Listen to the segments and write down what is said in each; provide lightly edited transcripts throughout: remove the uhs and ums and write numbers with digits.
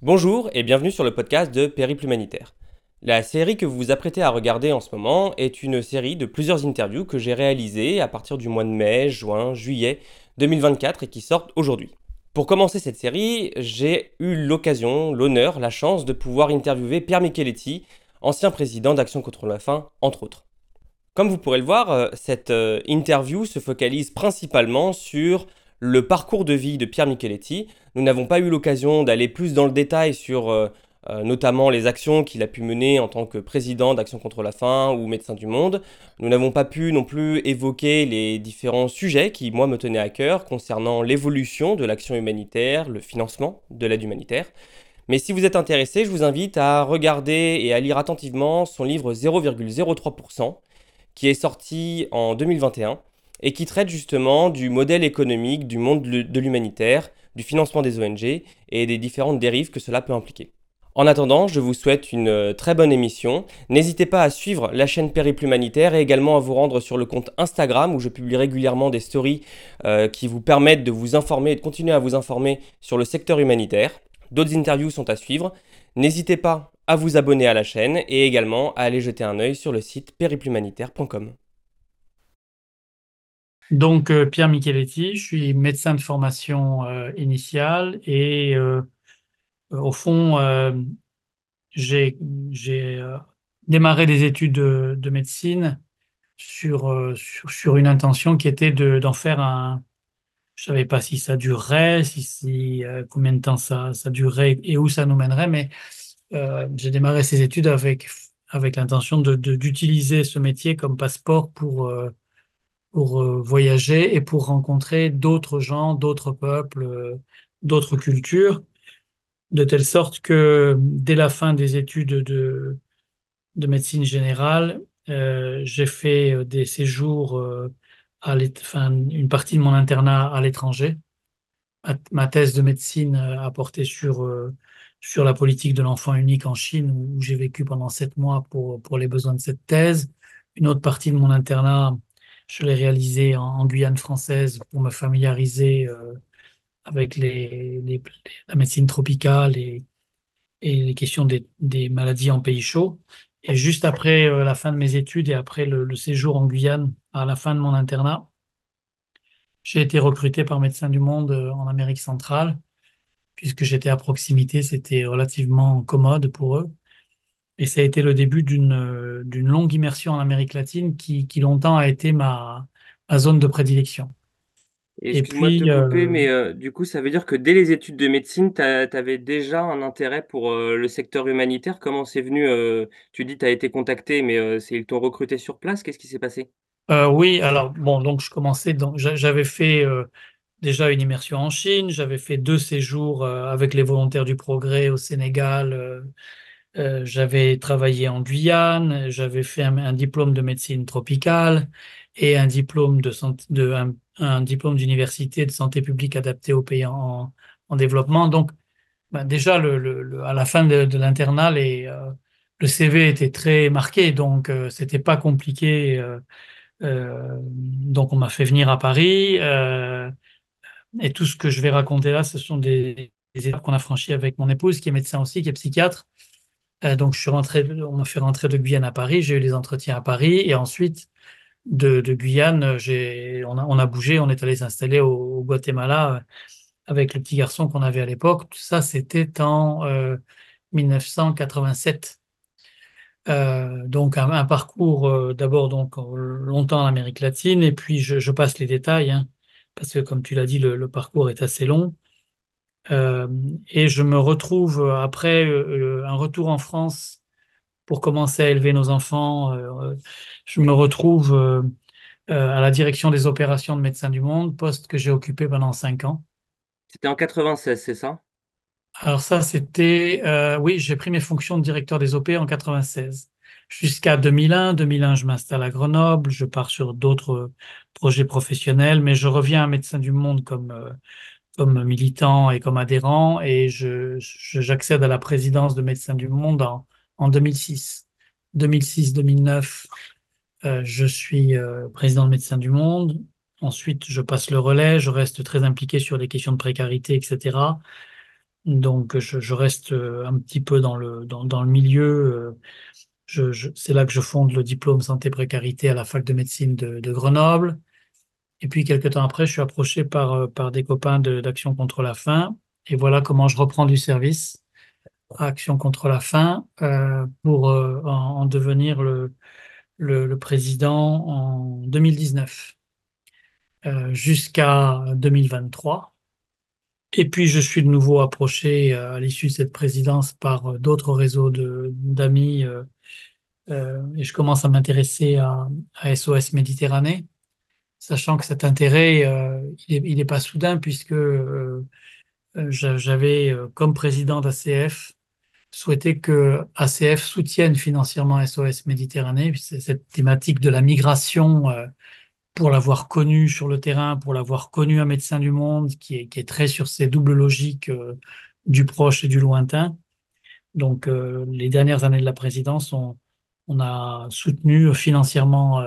Bonjour et bienvenue sur le podcast de Périple Humanitaire. La série que vous vous apprêtez à regarder en ce moment est une série de plusieurs interviews que j'ai réalisées à partir du mois de mai, juin, juillet 2024 et qui sortent aujourd'hui. Pour commencer cette série, j'ai eu l'occasion, l'honneur, la chance de pouvoir interviewer Pierre Micheletti, ancien président d'Action contre la faim, entre autres. Comme vous pourrez le voir, cette interview se focalise principalement sur le parcours de vie de Pierre Micheletti. Nous n'avons pas eu l'occasion d'aller plus dans le détail sur notamment les actions qu'il a pu mener en tant que président d'Action contre la faim ou Médecins du Monde. Nous n'avons pas pu non plus évoquer les différents sujets qui, moi, me tenaient à cœur concernant l'évolution de l'action humanitaire, le financement de l'aide humanitaire. Mais si vous êtes intéressé, je vous invite à regarder et à lire attentivement son livre 0,03%, qui est sorti en 2021 et qui traite justement du modèle économique du monde de l'humanitaire, du financement des ONG et des différentes dérives que cela peut impliquer. En attendant, je vous souhaite une très bonne émission. N'hésitez pas à suivre la chaîne Périple Humanitaire et également à vous rendre sur le compte Instagram où je publie régulièrement des stories qui vous permettent de vous informer et de continuer à vous informer sur le secteur humanitaire. D'autres interviews sont à suivre. N'hésitez pas à vous abonner à la chaîne et également à aller jeter un œil sur le site périplehumanitaire.com. Donc, Pierre Micheletti, je suis médecin de formation initiale et au fond, j'ai démarré des études de médecine sur une intention qui était d'en faire un. Je savais pas si ça durerait, combien de temps ça durerait et où ça nous mènerait, mais j'ai démarré ces études avec l'intention d'utiliser ce métier comme passeport pour voyager et pour rencontrer d'autres gens, d'autres peuples, d'autres cultures, de telle sorte que dès la fin des études de médecine générale, j'ai fait des séjours, enfin, une partie de mon internat à l'étranger. Ma thèse de médecine a porté sur la politique de l'enfant unique en Chine, où j'ai vécu pendant 7 mois pour les besoins de cette thèse. Une autre partie de mon internat, je l'ai réalisée en Guyane française pour me familiariser avec la médecine tropicale et les questions des maladies en pays chaud. Et juste après la fin de mes études et après le séjour en Guyane, à la fin de mon internat, j'ai été recruté par Médecins du Monde en Amérique centrale, puisque j'étais à proximité, c'était relativement commode pour eux. Et ça a été le début d'une longue immersion en Amérique latine qui longtemps a été ma zone de prédilection. Et Excuse-moi de te puis, couper, mais du coup, ça veut dire que dès les études de médecine, tu avais déjà un intérêt pour le secteur humanitaire. Comment c'est venu tu dis tu as été contacté, mais ils t'ont recruté sur place. Qu'est-ce qui s'est passé? oui, alors bon, donc je commençais, j'avais fait déjà une immersion en Chine, j'avais fait 2 séjours avec les Volontaires du Progrès au Sénégal, j'avais travaillé en Guyane, j'avais fait un diplôme de médecine tropicale et un diplôme un diplôme d'université de santé publique adapté aux pays en développement. Donc, ben déjà, à la fin de l'internat, le CV était très marqué, donc c'était pas compliqué. Donc, on m'a fait venir à Paris, et tout ce que je vais raconter là, ce sont des étapes qu'on a franchies avec mon épouse, qui est médecin aussi, qui est psychiatre. Donc, on m'a fait rentrer de Guyane à Paris, j'ai eu les entretiens à Paris, et ensuite, de Guyane, on a bougé, on est allé s'installer au Guatemala avec le petit garçon qu'on avait à l'époque. Tout ça, c'était en 1987. Donc, un parcours d'abord donc longtemps en Amérique latine, et puis je passe les détails, hein, parce que comme tu l'as dit, le parcours est assez long. Euh, et je me retrouve après un retour en France pour commencer à élever nos enfants. Je me retrouve à la direction des opérations de Médecins du Monde, poste que j'ai occupé pendant 5 ans. C'était en 96, c'est ça? Alors ça, oui, j'ai pris mes fonctions de directeur des OP en 96. Jusqu'à 2001. 2001, je m'installe à Grenoble, je pars sur d'autres projets professionnels, mais je reviens à Médecins du Monde comme militant et comme adhérent, et j'accède à la présidence de Médecins du Monde en 2006. 2006-2009, je suis président de Médecins du Monde. Ensuite, je passe le relais, je reste très impliqué sur les questions de précarité, etc. Donc, je reste un petit peu dans le milieu. C'est là que je fonde le diplôme santé précarité à la fac de médecine de Grenoble. Et puis, quelques temps après, je suis approché par des copains d'Action contre la faim. Et voilà comment je reprends du service à Action contre la faim pour en devenir le président en 2019 jusqu'à 2023. Et puis, je suis de nouveau approché à l'issue de cette présidence par d'autres réseaux d'amis et je commence à m'intéresser à SOS Méditerranée, sachant que cet intérêt, il est pas soudain puisque j'avais, comme président d'ACF, souhaité que ACF soutienne financièrement SOS Méditerranée. C'est cette thématique de la migration, pour l'avoir connue sur le terrain, pour l'avoir connue à Médecins du Monde, qui est très sur ces doubles logiques du proche et du lointain. Donc, les dernières années de la présidence, on a soutenu financièrement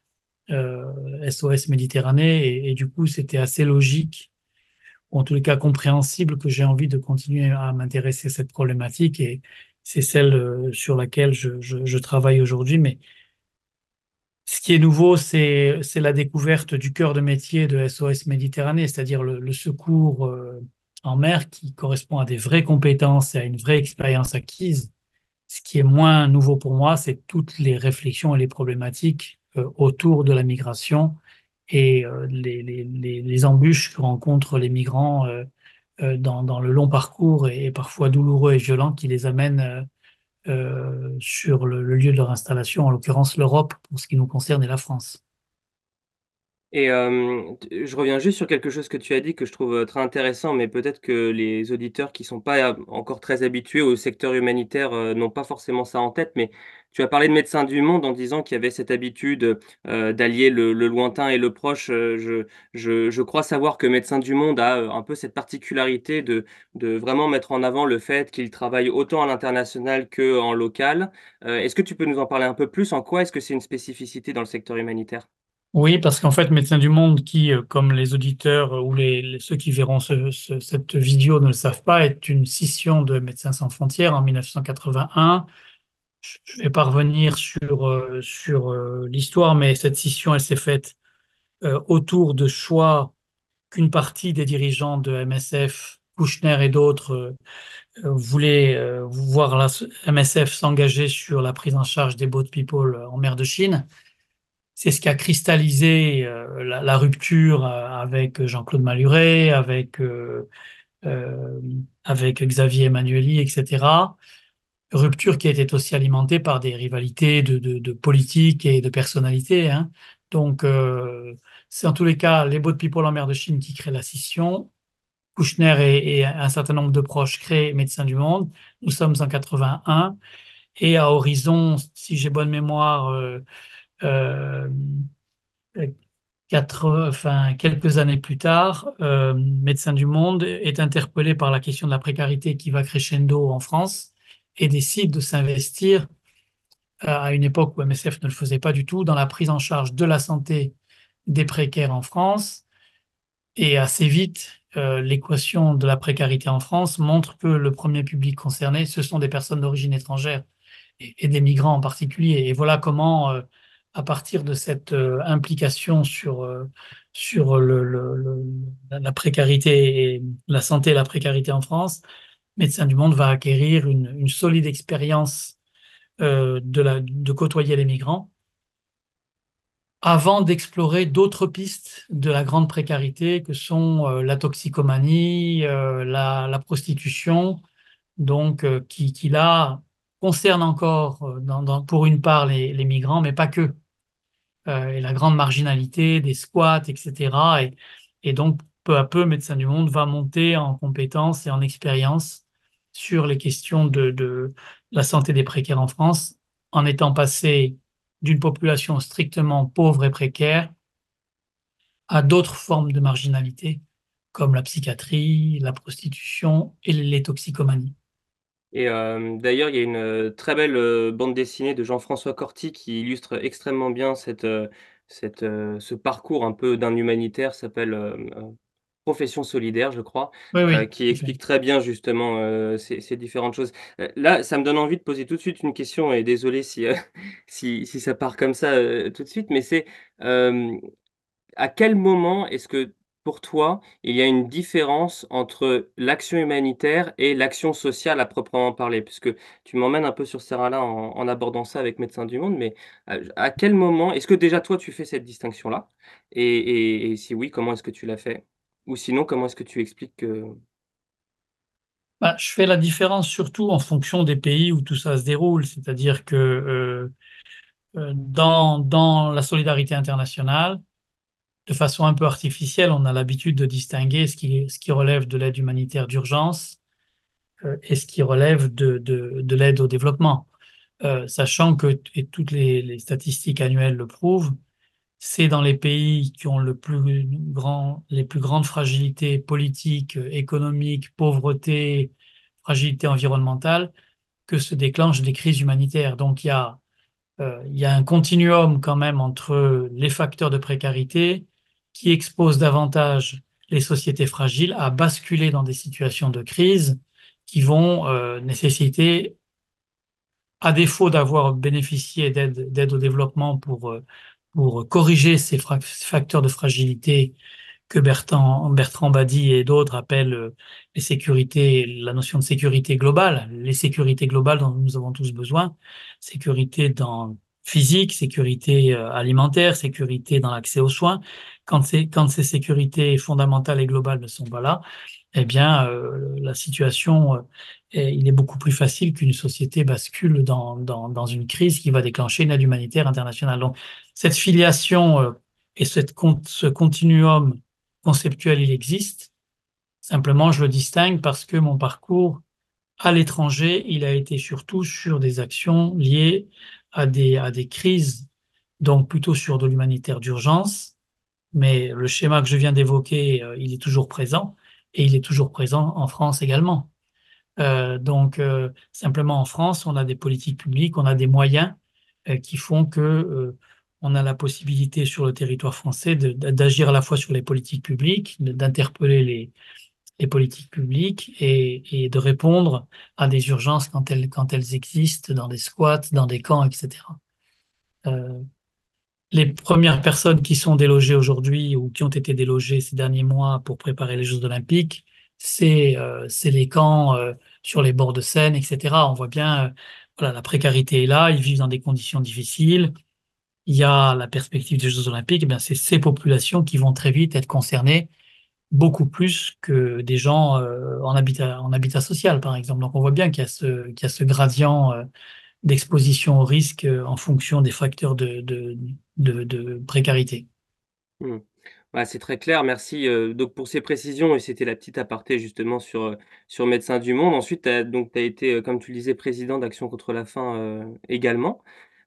SOS Méditerranée et du coup, c'était assez logique, ou en tous les cas compréhensible, que j'ai envie de continuer à m'intéresser à cette problématique et c'est celle sur laquelle je travaille aujourd'hui. Mais ce qui est nouveau, c'est la découverte du cœur de métier de SOS Méditerranée, c'est-à-dire le secours en mer qui correspond à des vraies compétences et à une vraie expérience acquise. Ce qui est moins nouveau pour moi, c'est toutes les réflexions et les problématiques autour de la migration et les embûches que rencontrent les migrants dans le long parcours et parfois douloureux et violents qui les amènent sur le lieu de leur installation, en l'occurrence l'Europe pour ce qui nous concerne et la France. Et t je reviens juste sur quelque chose que tu as dit que je trouve, très intéressant, mais peut-être que les auditeurs qui sont pas, encore très habitués au secteur humanitaire, n'ont pas forcément ça en tête. Mais tu as parlé de Médecins du Monde en disant qu'il y avait cette habitude, d'allier le lointain et le proche. Je crois savoir que Médecins du Monde a, un peu cette particularité de vraiment mettre en avant le fait qu'ils travaillent autant à l'international qu'en local. Est-ce que tu peux nous en parler un peu plus? En quoi est-ce que c'est une spécificité dans le secteur humanitaire? Oui, parce qu'en fait, Médecins du Monde, qui, comme les auditeurs ou ceux qui verront cette vidéo ne le savent pas, est une scission de Médecins sans frontières en 1981. Je vais pas revenir sur l'histoire, mais cette scission, elle s'est faite autour de choix qu'une partie des dirigeants de MSF, Kouchner et d'autres, voulaient voir la MSF s'engager sur la prise en charge des boat people en mer de Chine. C'est ce qui a cristallisé la rupture avec Jean-Claude Malhuret, euh, avec Xavier Emmanueli, etc. Rupture qui était aussi alimentée par des rivalités de politique et de personnalité, hein. Donc, c'est en tous les cas les boat people en mer de Chine qui créent la scission. Kouchner et un certain nombre de proches créent Médecins du Monde. Nous sommes en 81 et à horizon, si j'ai bonne mémoire, euh, enfin, quelques années plus tard, Médecins du Monde est interpellé par la question de la précarité qui va crescendo en France et décide de s'investir à une époque où MSF ne le faisait pas du tout dans la prise en charge de la santé des précaires en France. Et assez vite, l'équation de la précarité en France montre que le premier public concerné, ce sont des personnes d'origine étrangère et des migrants en particulier. Et voilà comment, à partir de cette implication sur la précarité et la santé et la précarité en France, Médecins du Monde va acquérir une solide expérience de côtoyer les migrants avant d'explorer d'autres pistes de la grande précarité que sont la toxicomanie, la prostitution, donc qui là concerne encore pour une part les migrants, mais pas que, et la grande marginalité des squats, etc. Et donc peu à peu, Médecins du Monde va monter en compétences et en expérience sur les questions de la santé des précaires en France, en étant passé d'une population strictement pauvre et précaire à d'autres formes de marginalité, comme la psychiatrie, la prostitution et les toxicomanies. Et d'ailleurs, il y a une, très belle, bande dessinée de Jean-François Corti qui illustre extrêmement bien ce parcours un peu d'un humanitaire, s'appelle, Profession solidaire, je crois, Oui, oui, qui tout à fait. explique très bien justement, ces différentes choses. Là, ça me donne envie de poser tout de suite une question et désolé si, si ça part comme ça, tout de suite, mais c'est, hem, à quel moment est-ce que, pour toi, il y a une différence entre l'action humanitaire et l'action sociale à proprement parler? Puisque tu m'emmènes un peu sur ce terrain-là en abordant ça avec Médecins du Monde, mais à quel moment est-ce que déjà toi tu fais cette distinction-là? Et si oui, comment est-ce que tu l'as fait? Ou sinon, comment est-ce que tu expliques que Bah, je fais la différence surtout en fonction des pays où tout ça se déroule, c'est-à-dire que dans la solidarité internationale, de façon un peu artificielle, on a l'habitude de distinguer ce qui relève de l'aide humanitaire d'urgence et ce qui relève de l'aide au développement. Sachant que, et toutes les statistiques annuelles le prouvent, c'est dans les pays qui ont les plus grandes fragilités politiques, économiques, pauvreté, fragilité environnementale, que se déclenchent des crises humanitaires. Donc il y a un continuum quand même entre les facteurs de précarité qui exposent davantage les sociétés fragiles à basculer dans des situations de crise qui vont nécessiter, à défaut d'avoir bénéficié d'aide au développement pour corriger ces facteurs de fragilité que Bertrand Badi et d'autres appellent la notion de sécurité globale, les sécurités globales dont nous avons tous besoin, sécurité dans physique, sécurité alimentaire, sécurité dans l'accès aux soins. Quand ces sécurités fondamentales et globales ne sont pas là, eh bien, la situation, il est beaucoup plus facile qu'une société bascule dans une crise qui va déclencher une aide humanitaire internationale. Donc, cette filiation et ce continuum conceptuel, il existe. Simplement, je le distingue parce que mon parcours à l'étranger, il a été surtout sur des actions liées à des crises, donc plutôt sur de l'humanitaire d'urgence. Mais le schéma que je viens d'évoquer, il est toujours présent et il est toujours présent en France également. Simplement en France, on a des politiques publiques, on a des moyens qui font que on a la possibilité sur le territoire français d'agir à la fois sur les politiques publiques, d'interpeller les politiques publiques et de répondre à des urgences quand elles existent dans des squats, dans des camps, etc. Euh, les premières personnes qui sont délogées aujourd'hui ou qui ont été délogées ces derniers mois pour préparer les Jeux Olympiques, c'est les camps sur les bords de Seine, etc. On voit bien, voilà, la précarité est là, ils vivent dans des conditions difficiles. Il y a la perspective des Jeux Olympiques, eh bien c'est ces populations qui vont très vite être concernées, beaucoup plus que des gens en habitat social, par exemple. Donc on voit bien qu'il y a ce gradient d'exposition au risque en fonction des facteurs de précarité. mmh. Ouais, c'est très clair, merci, donc pour ces précisions et c'était la petite aparté justement sur Médecins du Monde. Ensuite, tu as été, comme tu le disais, président d'Action contre la faim, également.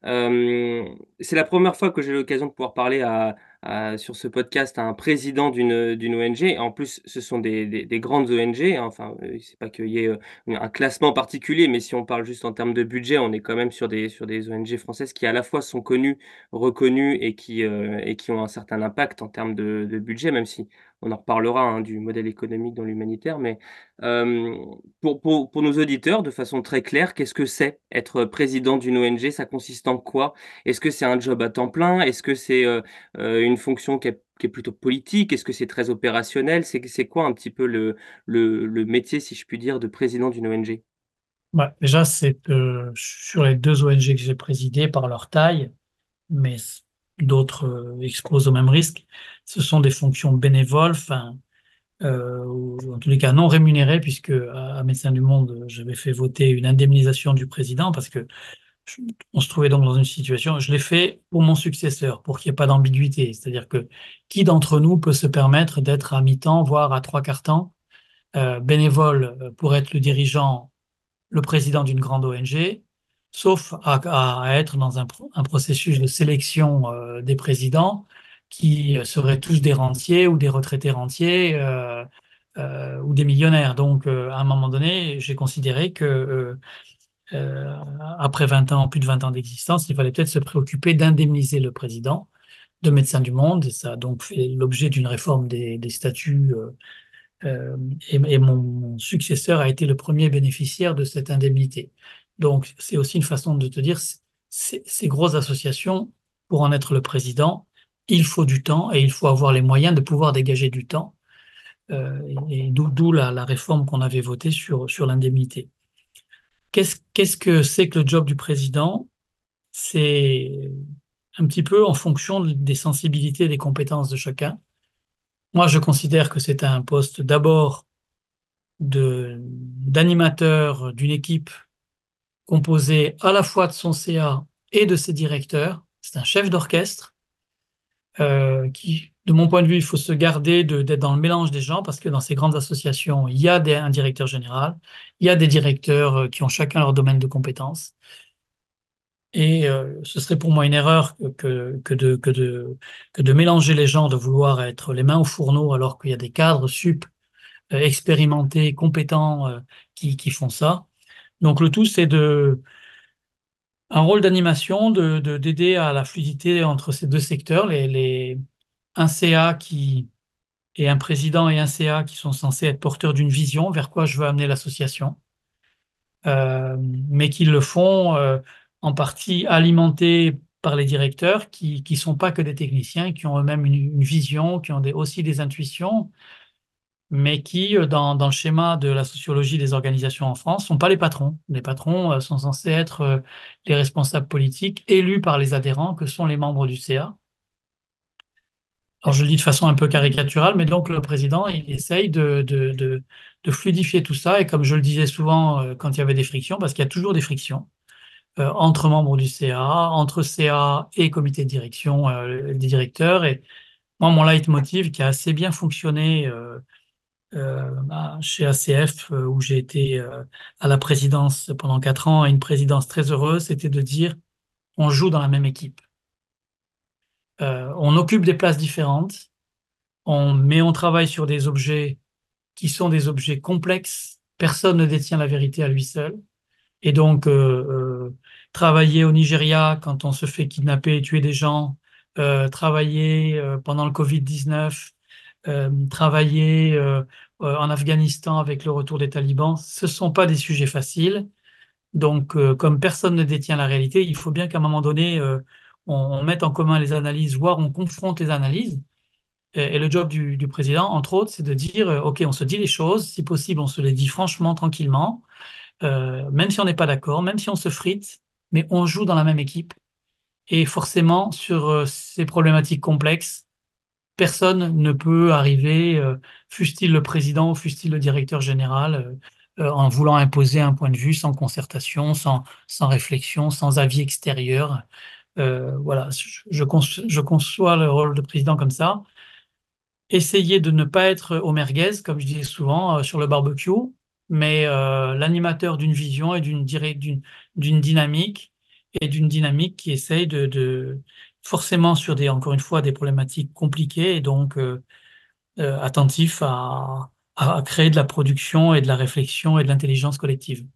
C'est la première fois que j'ai l'occasion de pouvoir parler à sur ce podcast à un président d'une ONG. En plus, ce sont des grandes ONG, hein, enfin, c'est pas qu'il y ait, un classement particulier, mais si on parle juste en termes de budget, on est quand même sur des ONG françaises qui à la fois sont connues, reconnues et qui ont un certain impact en termes de budget, même si on en reparlera, hein, du modèle économique dans l'humanitaire. Mais, hem, pour nos auditeurs, de façon très claire, qu'est-ce que c'est être président d'une ONG? Ça consiste en quoi? Est-ce que c'est un job à temps plein? Est-ce que c'est, une fonction qui est plutôt politique? Est-ce que c'est très opérationnel? C'est quoi un petit peu le métier, si je puis dire, de président d'une ONG? Ouais, déjà, c'est sur les deux ONG que j'ai présidées par leur taille, mais d'autres exposent au même risque. Ce sont des fonctions bénévoles, enfin, ou en tous les cas non rémunérées, puisque à Médecins du Monde, j'avais fait voter une indemnisation du président parce que je- on se trouvait donc dans une situation. Je l'ai fait pour mon successeur, pour qu'il n'y ait pas d'ambiguïté. C'est-à-dire que qui d'entre nous peut se permettre d'être à mi-temps, voire à trois quarts temps, bénévole pour être le dirigeant, le président d'une grande ONG, sauf à être dans un processus de sélection des présidents qui seraient tous des rentiers ou des retraités rentiers ou des millionnaires. Donc, à un moment donné, j'ai considéré que après 20 ans, plus de 20 ans d'existence, il fallait peut-être se préoccuper d'indemniser le président. de Médecins du Monde, et ça a donc fait l'objet d'une réforme des statuts, et mon successeur a été le premier bénéficiaire de cette indemnité. Donc, c'est aussi une façon de te dire, ces grosses associations, pour en être le président, il faut du temps et il faut avoir les moyens de pouvoir dégager du temps. Et d'où la réforme qu'on avait votée sur l'indemnité. Qu'est-ce que c'est que le job du président? C'est un petit peu en fonction des sensibilités et des compétences de chacun. Moi, je considère que c'est un poste d'abord d'animateur d'une équipe composée à la fois de son CA et de ses directeurs. C'est un chef d'orchestre qui, de mon point de vue, il faut se garder d'être dans le mélange des gens parce que dans ces grandes associations, il y a un directeur général, il y a des directeurs qui ont chacun leur domaine de compétences. Et ce serait pour moi une erreur que de mélanger les gens, de vouloir être les mains au fourneau alors qu'il y a des cadres sup expérimentés, compétents qui font ça. Donc le tout, c'est un rôle d'animation, d'aider à la fluidité entre ces deux secteurs, un CA et un président et un CA qui sont censés être porteurs d'une vision vers quoi je veux amener l'association, mais qui le font en partie alimentés par les directeurs qui sont pas que des techniciens, qui ont eux-mêmes une vision, qui ont aussi des intuitions, mais qui, dans le schéma de la sociologie des organisations en France, sont pas les patrons. Les patrons sont censés être les responsables politiques élus par les adhérents, que sont les membres du CA. Alors, je le dis de façon un peu caricaturale, mais donc le président, il essaye de fluidifier tout ça. Et comme je le disais souvent quand il y avait des frictions, parce qu'il y a toujours des frictions entre membres du CA, entre CA et comité de direction des directeurs. Et moi, mon leitmotiv qui a assez bien fonctionné chez ACF, où j'ai été à la présidence pendant 4 ans, et une présidence très heureuse, c'était de dire on joue dans la même équipe. On occupe des places différentes, mais on travaille sur des objets qui sont des objets complexes. Personne ne détient la vérité à lui seul. Et donc, travailler au Nigeria quand on se fait kidnapper et tuer des gens, travailler pendant le Covid-19, travailler en Afghanistan avec le retour des talibans, ce ne sont pas des sujets faciles. Donc, comme personne ne détient la réalité, il faut bien qu'à un moment donné, on mette en commun les analyses, voire on confronte les analyses. Et le job du président, entre autres, c'est de dire, OK, on se dit les choses, si possible, on se les dit franchement, tranquillement, même si on n'est pas d'accord, même si on se frite, mais on joue dans la même équipe. Et forcément, sur ces problématiques complexes, personne ne peut arriver, fût-il le président, fût-il le directeur général, en voulant imposer un point de vue sans concertation, sans réflexion, sans avis extérieur. Voilà, je conçois le rôle de président comme ça. Essayer de ne pas être au merguez, comme je disais souvent, sur le barbecue, mais l'animateur d'une vision et d'une dynamique, et d'une dynamique qui essaye forcément sur encore une fois, des problématiques compliquées, et donc attentif à créer de la production et de la réflexion et de l'intelligence collective.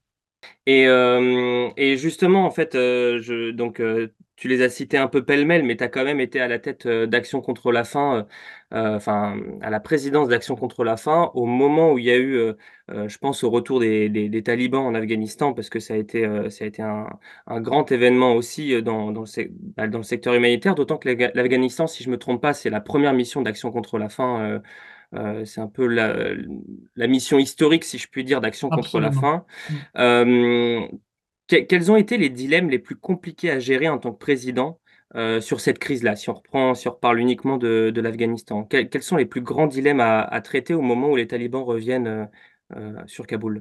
Et justement, en fait, tu les as cités un peu pêle-mêle, mais tu as quand même été à la tête, d'Action contre la faim, enfin, à la présidence d'Action contre la faim, au moment où il y a eu, je pense au retour des talibans en Afghanistan, parce que ça a été un grand événement aussi, dans le secteur humanitaire. D'autant que l'Afghanistan, si je me trompe pas, c'est la première mission d'Action contre la faim, c'est un peu la mission historique, si je puis dire, d'Action contre la Absolument. faim. Hem, quels ont été les dilemmes les plus compliqués à gérer en tant que président, sur cette crise-là? Si on reparle uniquement de l'Afghanistan. Quels sont les plus grands dilemmes à traiter au moment où les talibans reviennent, sur Kaboul?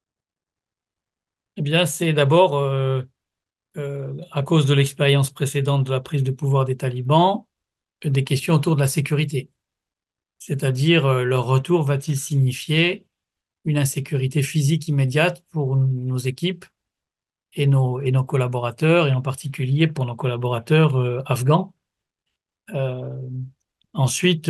Eh bien, c'est d'abord, à cause de l'expérience précédente de la prise de pouvoir des talibans, des questions autour de la sécurité. C'est-à-dire, leur retour va-t-il signifier une insécurité physique immédiate pour nos équipes et nos collaborateurs, et en particulier pour nos collaborateurs afghans. Euh, Ensuite,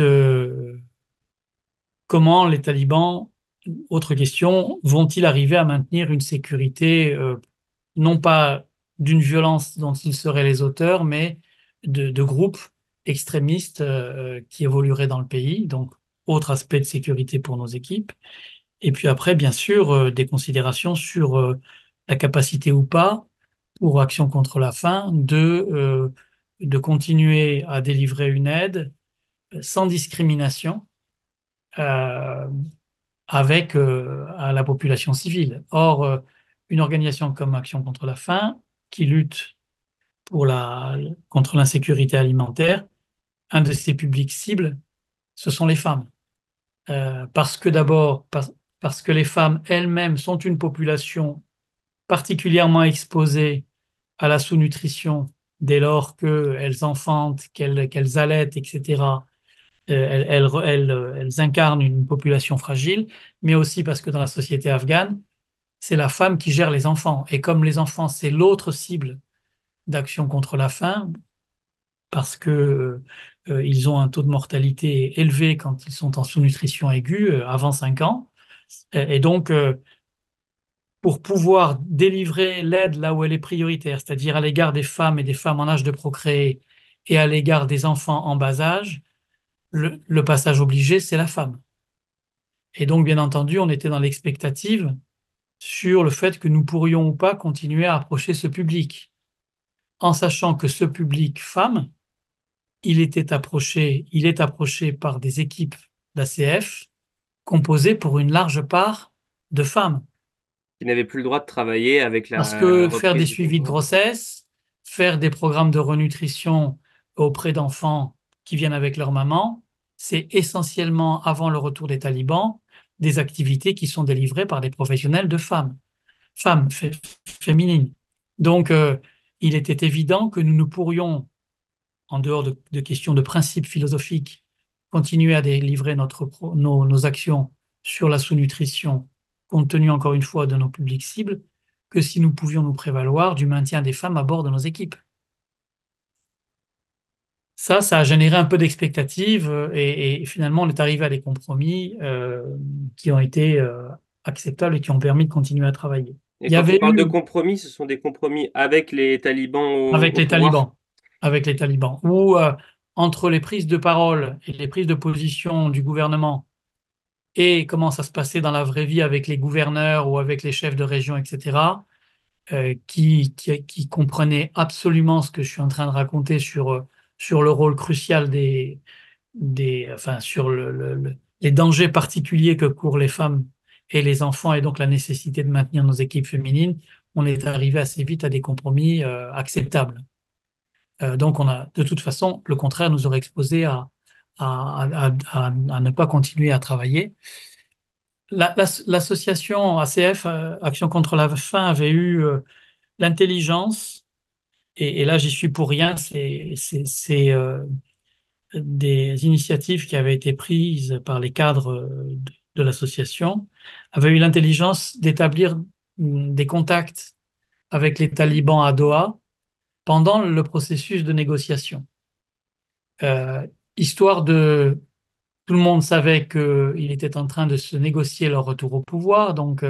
comment les talibans, autre question, vont-ils arriver à maintenir une sécurité, non pas d'une violence dont ils seraient les auteurs, mais de groupes extrémistes qui évolueraient dans le pays, donc autre aspect de sécurité pour nos équipes. Et puis après, bien sûr, des considérations sur la capacité ou pas pour Action contre la faim de continuer à délivrer une aide sans discrimination euh, avec à la population civile. Or, une organisation comme Action contre la faim, qui lutte pour contre l'insécurité alimentaire, un de ses publics cibles, ce sont les femmes. Parce que d'abord, parce que les femmes elles-mêmes sont une population particulièrement exposées à la sous-nutrition dès lors qu'elles enfantent, qu'elles allaitent, etc. Elles incarnent une population fragile, mais aussi parce que dans la société afghane, c'est la femme qui gère les enfants. Et comme les enfants, c'est l'autre cible d'action contre la faim, parce que ils ont un taux de mortalité élevé quand ils sont en sous-nutrition aiguë avant 5 ans. Et donc, pour pouvoir délivrer l'aide là où elle est prioritaire, c'est-à-dire à l'égard des femmes et des femmes en âge de procréer et à l'égard des enfants en bas âge, le passage obligé, c'est la femme. Et donc, bien entendu, on était dans l'expectative sur le fait que nous pourrions ou pas continuer à approcher ce public, en sachant que ce public femme, il est approché par des équipes d'ACF composées pour une large part de femmes. Qui n'avaient plus le droit de travailler avec Parce la que faire reprise des du suivis de contrôle. grossesse, faire des programmes de renutrition auprès d'enfants qui viennent avec leur maman, c'est essentiellement, avant le retour des talibans, des activités qui sont délivrées par des professionnels de femmes féminines. Donc, il était évident que nous ne pourrions, en dehors de questions de principes philosophiques, continuer à délivrer nos actions sur la sous-nutrition, compte tenu encore une fois de nos publics cibles, que si nous pouvions nous prévaloir du maintien des femmes à bord de nos équipes. Ça a généré un peu d'expectatives et finalement on est arrivé à des compromis qui ont été acceptables et qui ont permis de continuer à travailler. Et Il y quand tu avait parles de eu compromis, ce sont des compromis avec les talibans avec au les pouvoir? talibans, avec les talibans, ou entre les prises de parole et les prises de position du gouvernement et comment ça se passait dans la vraie vie avec les gouverneurs ou avec les chefs de région, etc., qui comprenaient absolument ce que je suis en train de raconter sur le rôle crucial enfin, sur les dangers particuliers que courent les femmes et les enfants et donc la nécessité de maintenir nos équipes féminines, on est arrivé assez vite à des compromis acceptables. Donc, de toute façon, le contraire nous aurait exposé à ne pas continuer à travailler. L'association ACF, Action contre la faim, avait eu l'intelligence, et là j'y suis pour rien, c'est des initiatives qui avaient été prises par les cadres de l'association, avaient eu l'intelligence d'établir des contacts avec les talibans à Doha pendant le processus de négociation. Euh, Histoire de... Tout le monde savait qu'il était en train de se négocier leur retour au pouvoir, donc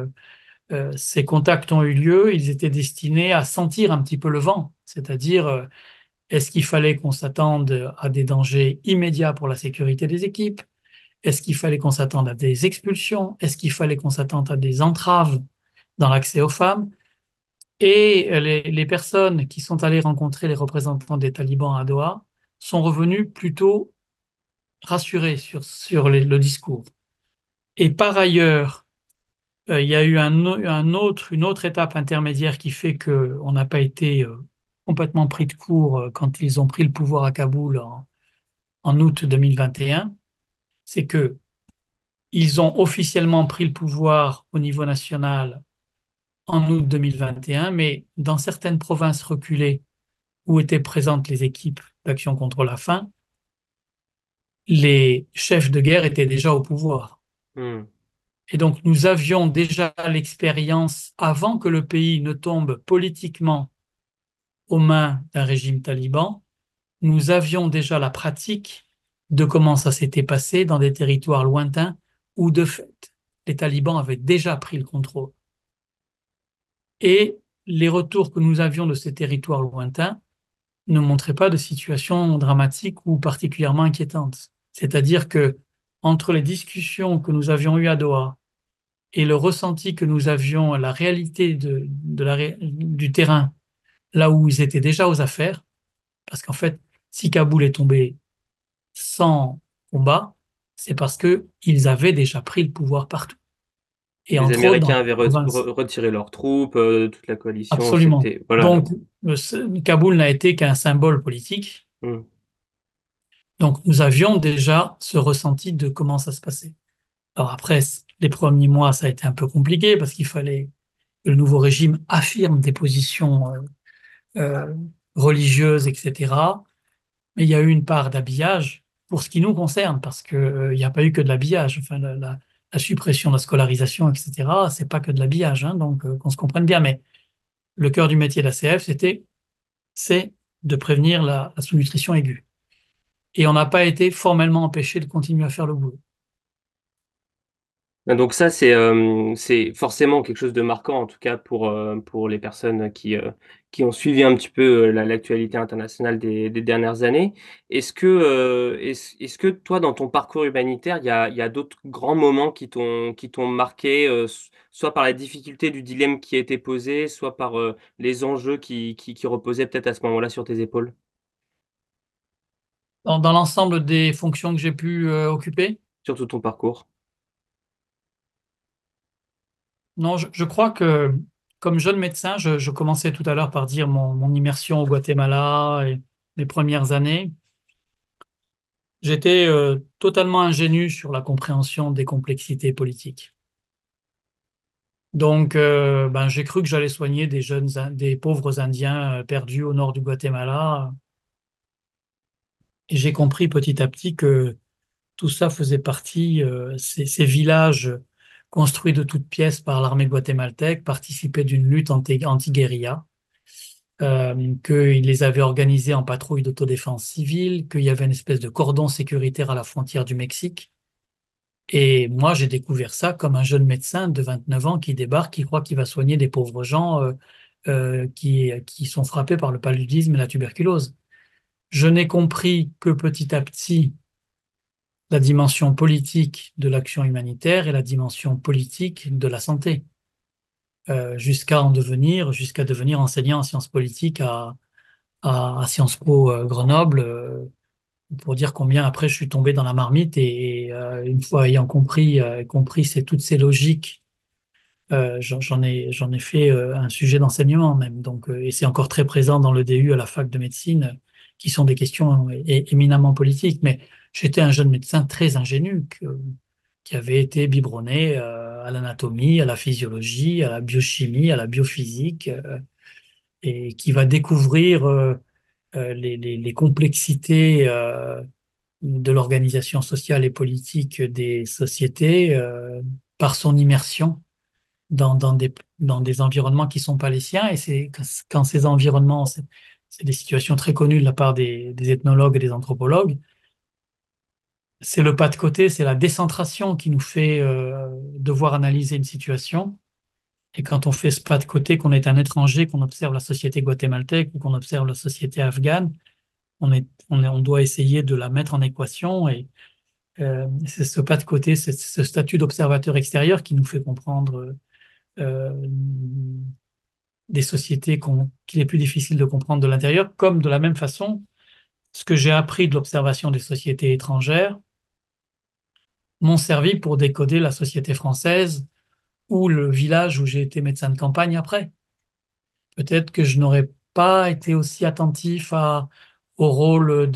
ces contacts ont eu lieu, ils étaient destinés à sentir un petit peu le vent, c'est-à-dire est-ce qu'il fallait qu'on s'attende à des dangers immédiats pour la sécurité des équipes? Est-ce qu'il fallait qu'on s'attende à des expulsions? Est-ce qu'il fallait qu'on s'attende à des entraves dans l'accès aux femmes? Et les personnes qui sont allées rencontrer les représentants des talibans à Doha sont revenues plutôt rassurées sur le discours. Et par ailleurs, il y a eu une autre étape intermédiaire qui fait qu'on n'a pas été complètement pris de court quand ils ont pris le pouvoir à Kaboul en août 2021. C'est que ils ont officiellement pris le pouvoir au niveau national en août 2021, mais dans certaines provinces reculées où étaient présentes les équipes d'action contre la faim, les chefs de guerre étaient déjà au pouvoir. Hmm. Et donc nous avions déjà l'expérience, avant que le pays ne tombe politiquement aux mains d'un régime taliban, nous avions déjà la pratique de comment ça s'était passé dans des territoires lointains où, de fait, les talibans avaient déjà pris le contrôle. Et les retours que nous avions de ces territoires lointains ne montrait pas de situation dramatique ou particulièrement inquiétante. C'est-à-dire que entre les discussions que nous avions eues à Doha et le ressenti que nous avions, la réalité du terrain, là où ils étaient déjà aux affaires, parce qu'en fait, si Kaboul est tombé sans combat, c'est parce que ils avaient déjà pris le pouvoir partout. Et Les entre autres dans Américains les avaient provinces. retiré leurs troupes, toute la coalition, Absolument. c'était voilà. Donc, Kaboul n'a été qu'un symbole politique. Mmh. Donc, nous avions déjà ce ressenti de comment ça se passait. Alors après, les premiers mois, ça a été un peu compliqué parce qu'il fallait que le nouveau régime affirme des positions euh, religieuses, etc. Mais il y a eu une part d'habillage pour ce qui nous concerne, parce que il n'y a pas eu que de l'habillage. Enfin, la suppression de la scolarisation, etc., c'est pas que de l'habillage, hein, donc qu'on se comprenne bien. Mais le cœur du métier de l'ACF, c'est de prévenir la sous-nutrition aiguë. Et on n'a pas été formellement empêché de continuer à faire le boulot. Donc ça, c'est forcément quelque chose de marquant, en tout cas pour les personnes qui ont suivi un petit peu, l'actualité internationale des dernières années. Est-ce que toi, dans ton parcours humanitaire, il y a d'autres grands moments qui t'ont marqué, soit par la difficulté du dilemme qui a été posé, soit par, les enjeux qui reposaient peut-être à ce moment-là sur tes épaules? Dans l'ensemble des fonctions que j'ai pu occuper, Sur tout ton parcours? non, je crois que comme jeune médecin, je commençais tout à l'heure par dire mon immersion au Guatemala et les premières années. J'étais totalement ingénu sur la compréhension des complexités politiques. Donc, ben, j'ai cru que j'allais soigner des pauvres Indiens perdus au nord du Guatemala. Et j'ai compris petit à petit que tout ça faisait partie, ces villages construits de toutes pièces par l'armée guatémaltèque participaient d'une lutte anti-guérilla, qu'ils les avaient organisés en patrouille d'autodéfense civile, qu'il y avait une espèce de cordon sécuritaire à la frontière du Mexique. Et moi, j'ai découvert ça comme un jeune médecin de 29 ans qui débarque, qui croit qu'il va soigner des pauvres gens qui sont frappés par le paludisme et la tuberculose. Je n'ai compris que petit à petit la dimension politique de l'action humanitaire et la dimension politique de la santé, jusqu'à devenir enseignant en sciences politiques à Sciences Po Grenoble, pour dire combien après je suis tombé dans la marmite et une fois ayant compris toutes ces logiques, j'en ai fait un sujet d'enseignement même. Donc, et c'est encore très présent dans le DU à la fac de médecine, qui sont des questions éminemment politiques. Mais j'étais un jeune médecin très ingénu qui avait été biberonné à l'anatomie, à la physiologie, à la biochimie, à la biophysique, et qui va découvrir les complexités de l'organisation sociale et politique des sociétés par son immersion dans des environnements qui sont pas les siens. Et c'est quand ces environnements, c'est des situations très connues de la part des ethnologues et des anthropologues, c'est le pas de côté, c'est la décentration qui nous fait devoir analyser une situation. Et quand on fait ce pas de côté, qu'on est un étranger, qu'on observe la société guatémaltèque ou qu'on observe la société afghane, on doit essayer de la mettre en équation. Et c'est ce pas de côté, c'est ce statut d'observateur extérieur qui nous fait comprendre euh, des sociétés qu'il est plus difficile de comprendre de l'intérieur, comme de la même façon, ce que j'ai appris de l'observation des sociétés étrangères m'ont servi pour décoder la société française ou le village où j'ai été médecin de campagne après. Peut-être que je n'aurais pas été aussi attentif au rôle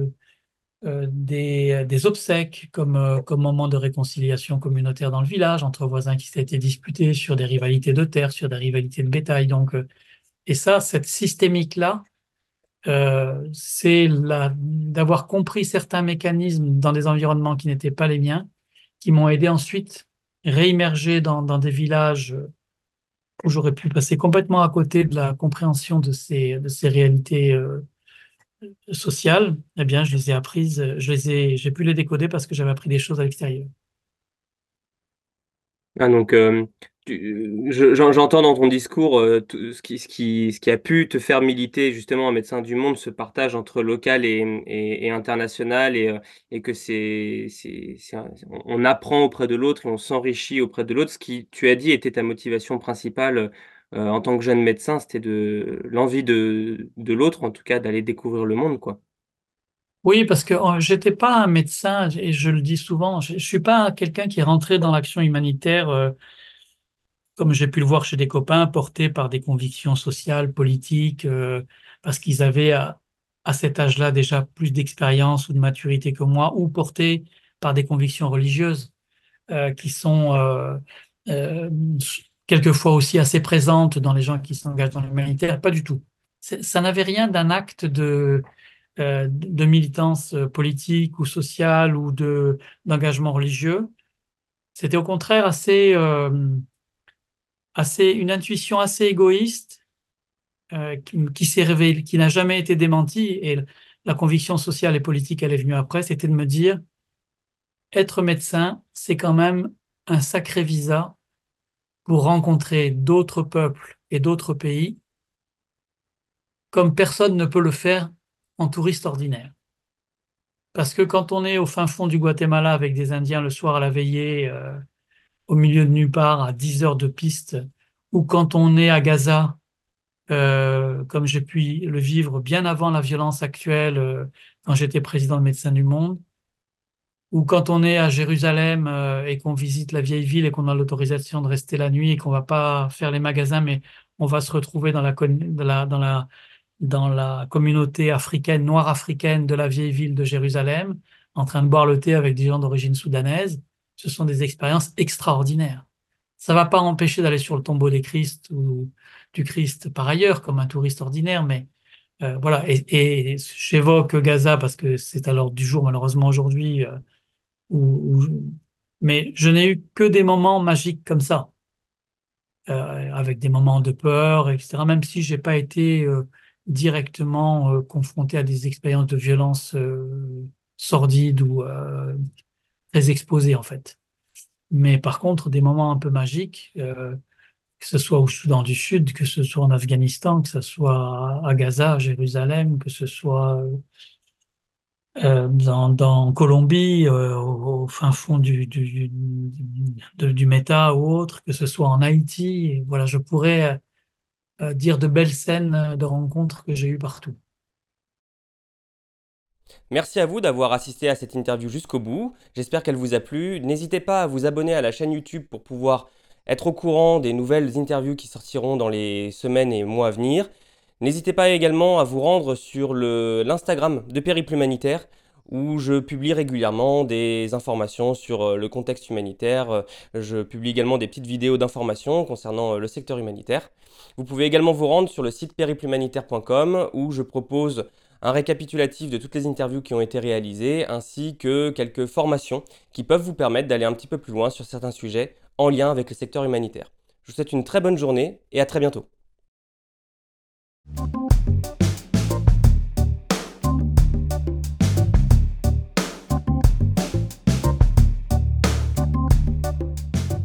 des obsèques comme moment de réconciliation communautaire dans le village, entre voisins qui s'étaient disputés sur des rivalités de terre, sur des rivalités de bétail. Donc, et ça, cette systémique-là, c'est d'avoir compris certains mécanismes dans des environnements qui n'étaient pas les miens, qui m'ont aidé ensuite réimmerger dans des villages où j'aurais pu passer complètement à côté de la compréhension de ces réalités sociales. Eh bien, je les ai apprises, j'ai pu les décoder parce que j'avais appris des choses à l'extérieur. Ah donc, j'entends dans ton discours, t ce qui a pu te faire militer justement en Médecins du Monde, ce partage entre local et international et que c'est un on apprend auprès de l'autre et on s'enrichit auprès de l'autre. Ce qui, tu as dit, était ta motivation principale, en tant que jeune médecin, c'était l'envie de l'autre, en tout cas d'aller découvrir le monde, quoi. Oui, parce que j'étais pas un médecin et je le dis souvent, je suis pas quelqu'un qui est rentré dans l'action humanitaire, comme j'ai pu le voir chez des copains, portés par des convictions sociales, politiques, parce qu'ils avaient à cet âge-là déjà plus d'expérience ou de maturité que moi, ou portés par des convictions religieuses qui sont euh, quelquefois aussi assez présentes dans les gens qui s'engagent dans l'humanitaire. Pas du tout. Ça n'avait rien d'un acte de militance politique ou sociale ou d'engagement religieux. C'était au contraire une intuition assez égoïste qui s'est révélée, qui n'a jamais été démentie. Et la conviction sociale et politique, elle est venue après, c'était de me dire, être médecin, c'est quand même un sacré visa pour rencontrer d'autres peuples et d'autres pays, comme personne ne peut le faire en touriste ordinaire. Parce que quand on est au fin fond du Guatemala avec des Indiens le soir à la veillée, au milieu de nulle part, à 10 heures de piste, ou quand on est à Gaza, comme j'ai pu le vivre bien avant la violence actuelle, quand j'étais président de Médecins du Monde, ou quand on est à Jérusalem et qu'on visite la vieille ville et qu'on a l'autorisation de rester la nuit et qu'on va pas faire les magasins, mais on va se retrouver dans la communauté africaine, noire africaine de la vieille ville de Jérusalem, en train de boire le thé avec des gens d'origine soudanaise. Ce sont des expériences extraordinaires. Ça va pas empêcher d'aller sur le tombeau des Christ ou du Christ par ailleurs, comme un touriste ordinaire, mais voilà. Et j'évoque Gaza parce que c'est à l'ordre du jour, malheureusement, aujourd'hui, mais je n'ai eu que des moments magiques comme ça, avec des moments de peur, etc. Même si j'ai pas été directement confronté à des expériences de violence sordides ou très exposées en fait. Mais par contre, des moments un peu magiques, que ce soit au Soudan du Sud, que ce soit en Afghanistan, que ce soit à Gaza, à Jérusalem, que ce soit dans Colombie, au fin fond du Meta ou autre, que ce soit en Haïti. Et voilà, je pourrais dire de belles scènes de rencontres que j'ai eues partout. Merci à vous d'avoir assisté à cette interview jusqu'au bout. J'espère qu'elle vous a plu. N'hésitez pas à vous abonner à la chaîne YouTube pour pouvoir être au courant des nouvelles interviews qui sortiront dans les semaines et mois à venir. N'hésitez pas également à vous rendre sur l'Instagram de Périple Humanitaire où je publie régulièrement des informations sur le contexte humanitaire. Je publie également des petites vidéos d'information concernant le secteur humanitaire. Vous pouvez également vous rendre sur le site périplehumanitaire.com où je propose un récapitulatif de toutes les interviews qui ont été réalisées, ainsi que quelques formations qui peuvent vous permettre d'aller un petit peu plus loin sur certains sujets en lien avec le secteur humanitaire. Je vous souhaite une très bonne journée et à très bientôt.